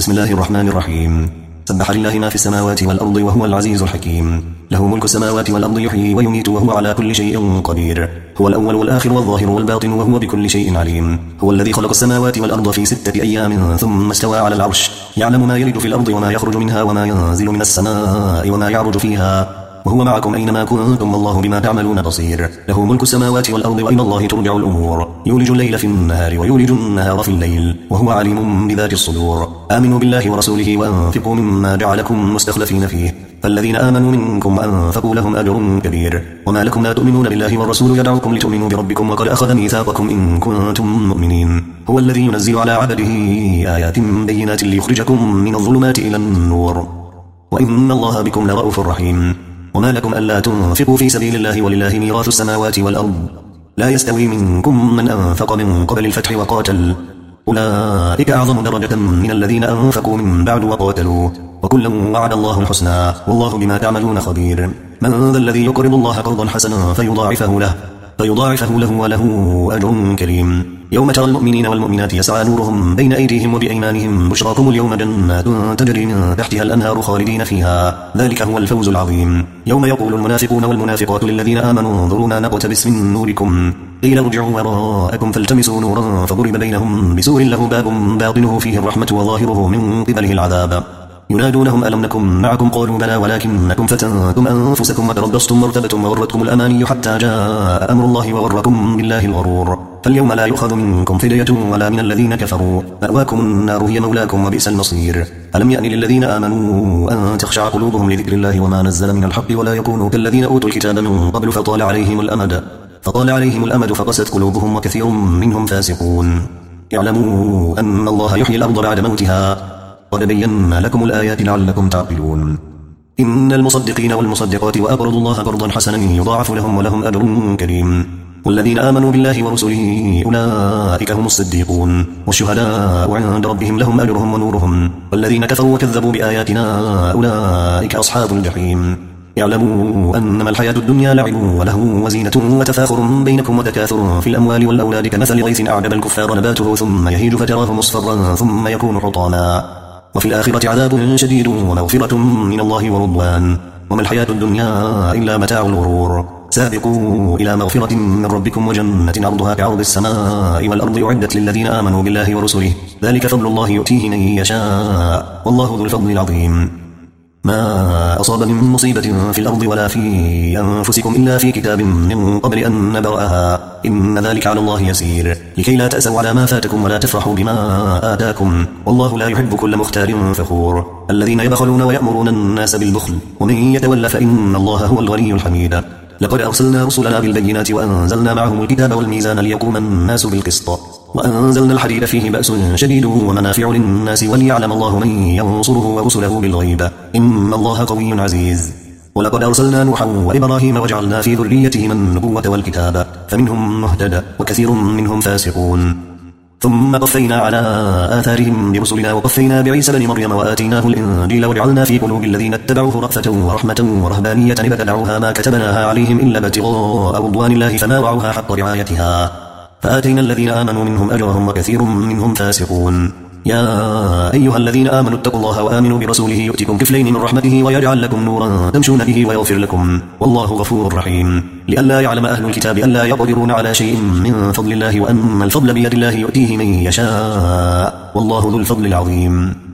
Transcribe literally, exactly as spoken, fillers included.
بسم الله الرحمن الرحيم. سبح لله ما في السماوات والأرض وهو العزيز الحكيم. له ملك السماوات والأرض يحيي ويميت وهو على كل شيء قدير. هو الأول والآخر والظاهر والباطن وهو بكل شيء عليم. هو الذي خلق السماوات والأرض في ستة أيام ثم استوى على العرش، يعلم ما يلج في الأرض وما يخرج منها وما ينزل من السماء وما يعرج فيها، وهو معكم أينما كنتم والله بما تعملون بصير. له ملك السماوات والأرض وإلى الله ترجع الأمور. يولج الليل في النهار ويولج النهار في الليل وهو عليم بذات الصدور. آمنوا بالله ورسوله وأنفقوا مما جعلكم مستخلفين فيه، فالذين آمنوا منكم وأنفقوا لهم أجر كبير. وما لكم لا تؤمنون بالله والرسول يدعوكم لتؤمنوا بربكم وقد أخذ ميثاقكم إن كنتم مؤمنين. هو الذي ينزل على عبده آيات بينات ليخرجكم من الظلمات إلى النور، وإن الله بكم لرؤوف رحيم. وما لكم ألا تنفقوا في سبيل الله ولله ميراث السماوات والأرض، لا يستوي منكم من أنفق من قبل الفتح وقاتل، أولئك أعظم درجة من الذين أنفقوا من بعد وقاتلوا، وكلا وعد الله الحسنى والله بما تعملون خبير. من ذا الذي يقرض الله قرضا حسنا فيضاعفه له فيضاعفه له وله أجر كريم. يوم ترى المؤمنين والمؤمنات يسعى نورهم بين أيديهم وبأيمانهم، بشراكم اليوم جنات تجري من تحتها الأنهار خالدين فيها، ذلك هو الفوز العظيم. يوم يقول المنافقون والمنافقات للذين آمنوا انظرونا نقتبس من نوركم، قيل ارجعوا وراءكم فالتمسوا نورا فضرب بينهم بسور له باب باطنه فيه الرحمة وظاهره من قبله العذاب. ينادونهم ألم نكن معكم قالوا بلى ولكنكم فتنتم أنفسكم وتربصتم وارتبتم وغرتكم الأماني حتى جاء أمر الله وغركم بالله الغرور. فاليوم لا يؤخذ منكم فدية ولا من الذين كفروا، مأواكم النار هي مولاكم وبئس المصير. ألم يأن للذين آمنوا أن تخشع قلوبهم لذكر الله وما نزل من الحق ولا يكونوا كالذين أوتوا الكتاب من قبل فطال عليهم الأمد فطال عليهم الأمد فقست قلوبهم وكثير منهم فاسقون. اعلموا أن الله يحيي الأرض بعد موتها قد بينا لكم الآيات لعلكم تعقلون. إن المصدقين والمصدقات وأقرضوا الله قرضا حسنا يضاعف لهم ولهم أجر كريم. والذين آمنوا بالله ورسله أولئك هم الصديقون والشهداء عند ربهم لهم أجرهم ونورهم. والذين كفروا وكذبوا بآياتنا أولئك أصحاب الجحيم. اعلموا أنما الحياة الدنيا لعب وله وزينة وتفاخر بينكم وتكاثر في الأموال والأولاد كمثل غيث أعجب الكفار نباته ثم يهيج فتراه مصفرا ثم يكون حطاما، وفي الآخرة عذاب شديد ومغفرة من الله ورضوان، وما الحياة الدنيا إلا متاع الغرور. سابقوا إلى مغفرة من ربكم وجنة عرضها كعرض السماء والأرض أعدت للذين آمنوا بالله ورسله، ذلك فضل الله يؤتيه من يشاء والله ذو الفضل العظيم. ما أصاب من مصيبة في الأرض ولا في أنفسكم إلا في كتاب من قبل أن نبرأها إن ذلك على الله يسير، لكي لا تأسوا على ما فاتكم ولا تفرحوا بما آتاكم والله لا يحب كل مختال فخور. الذين يبخلون ويأمرون الناس بالبخل ومن يتول فإن الله هو الغني الحميد. لقد أرسلنا رسلنا بالبينات وأنزلنا معهم الكتاب والميزان ليقوم الناس بالقسط، وأنزلنا الحديد فيه بأس شديد ومنافع للناس وليعلم الله من ينصره ورسله بالغيب إن الله قوي عزيز. ولقد أرسلنا نوحا وإبراهيم وجعلنا في ذريتهما النبوة والكتاب فمنهم مهتد وكثير منهم فاسقون. ثم قفينا على آثارهم برسلنا وقفينا بعيسى بن مريم وآتيناه الإنجيل وجعلنا في قلوب الذين اتبعوه رأفة ورحمة ورهبانية ابتدعوها ما كتبناها عليهم إلا ابتغاء رضوان الله فما وعوها حق رعايتها، فآتينا الذين آمنوا منهم أجرهم وكثير منهم فاسقون. يا أيها الذين آمنوا اتقوا الله وآمنوا برسوله يؤتكم كفلين من رحمته ويجعل لكم نورا تمشون به ويغفر لكم والله غفور رحيم. لئلا يعلم أهل الكتاب ألا يقدرون على شيء من فضل الله وأن الفضل بيد الله يؤتيه من يشاء والله ذو الفضل العظيم.